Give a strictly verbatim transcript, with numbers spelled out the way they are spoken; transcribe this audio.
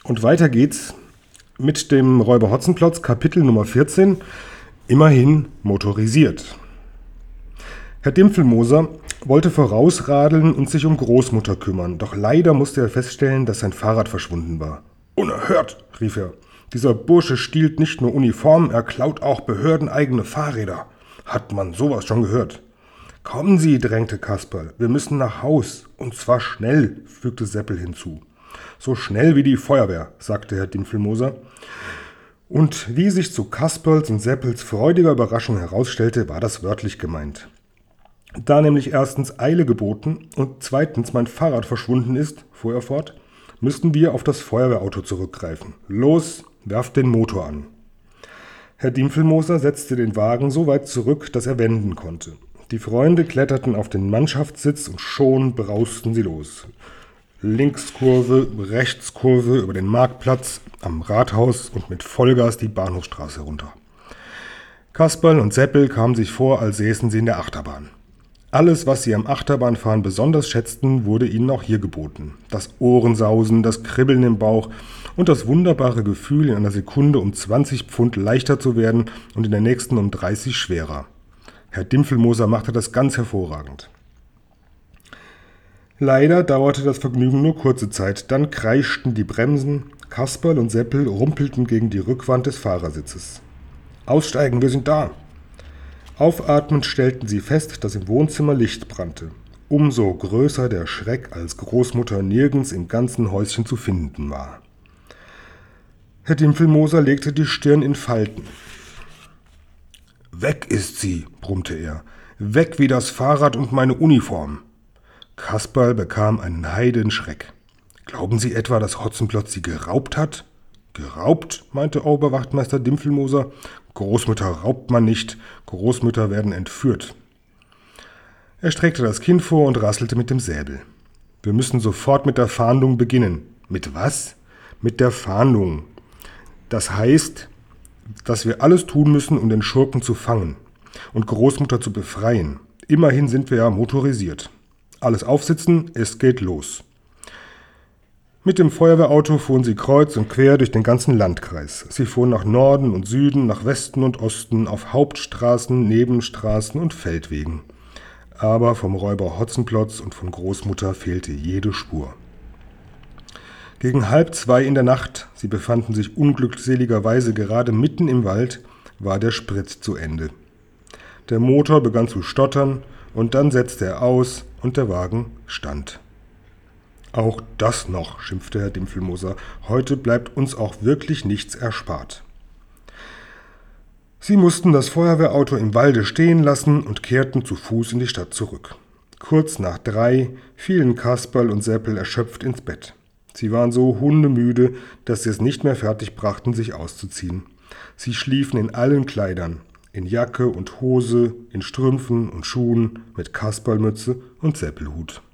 Und weiter geht's mit dem Räuber Hotzenplotz, Kapitel Nummer vierzehn, immerhin motorisiert. Herr Dimpfelmoser wollte vorausradeln und sich um Großmutter kümmern, doch leider musste er feststellen, dass sein Fahrrad verschwunden war. »Unerhört«, rief er, »dieser Bursche stiehlt nicht nur Uniformen, er klaut auch behördeneigene Fahrräder. Hat man sowas schon gehört?« »Kommen Sie«, drängte Kasperl, »wir müssen nach Haus, und zwar schnell«, fügte Seppel hinzu. »So schnell wie die Feuerwehr«, sagte Herr Dimpfelmoser. Und wie sich zu Kasperls und Seppels freudiger Überraschung herausstellte, war das wörtlich gemeint. Da nämlich erstens Eile geboten und zweitens mein Fahrrad verschwunden ist, fuhr er fort, müssten wir auf das Feuerwehrauto zurückgreifen. Los, werft den Motor an. Herr Dimpfelmoser setzte den Wagen so weit zurück, dass er wenden konnte. Die Freunde kletterten auf den Mannschaftssitz und schon brausten sie los. Linkskurve, Rechtskurve über den Marktplatz, am Rathaus und mit Vollgas die Bahnhofstraße runter. Kasperl und Seppel kamen sich vor, als säßen sie in der Achterbahn. Alles, was sie am Achterbahnfahren besonders schätzten, wurde ihnen auch hier geboten. Das Ohrensausen, das Kribbeln im Bauch und das wunderbare Gefühl, in einer Sekunde um zwanzig Pfund leichter zu werden und in der nächsten um dreißig schwerer. Herr Dimpfelmoser machte das ganz hervorragend. Leider dauerte das Vergnügen nur kurze Zeit, dann kreischten die Bremsen, Kasperl und Seppel rumpelten gegen die Rückwand des Fahrersitzes. »Aussteigen, wir sind da!« Aufatmend stellten sie fest, dass im Wohnzimmer Licht brannte. Umso größer der Schreck, als Großmutter nirgends im ganzen Häuschen zu finden war. Herr Dimpfelmoser legte die Stirn in Falten. »Weg ist sie«, brummte er, »weg wie das Fahrrad und meine Uniform.« Kasperl bekam einen Heidenschreck. »Glauben Sie etwa, dass Hotzenplotz sie geraubt hat?« »Geraubt?«, meinte Oberwachtmeister Dimpfelmoser. »Großmütter raubt man nicht, Großmütter werden entführt.« Er streckte das Kinn vor und rasselte mit dem Säbel. »Wir müssen sofort mit der Fahndung beginnen.« »Mit was?« »Mit der Fahndung. Das heißt, dass wir alles tun müssen, um den Schurken zu fangen und Großmutter zu befreien. Immerhin sind wir ja motorisiert. Alles aufsitzen, es geht los.« Mit dem Feuerwehrauto fuhren sie kreuz und quer durch den ganzen Landkreis. Sie fuhren nach Norden und Süden, nach Westen und Osten, auf Hauptstraßen, Nebenstraßen und Feldwegen. Aber vom Räuber Hotzenplotz und von Großmutter fehlte jede Spur. Gegen halb zwei in der Nacht, sie befanden sich unglückseligerweise gerade mitten im Wald, war der Sprit zu Ende. Der Motor begann zu stottern und dann setzte er aus und der Wagen stand. »Auch das noch«, schimpfte Herr Dimpfelmoser, »heute bleibt uns auch wirklich nichts erspart.« Sie mussten das Feuerwehrauto im Walde stehen lassen und kehrten zu Fuß in die Stadt zurück. Kurz nach drei fielen Kasperl und Seppel erschöpft ins Bett. Sie waren so hundemüde, dass sie es nicht mehr fertig brachten, sich auszuziehen. Sie schliefen in allen Kleidern, in Jacke und Hose, in Strümpfen und Schuhen, mit Kasperlmütze und Seppelhut.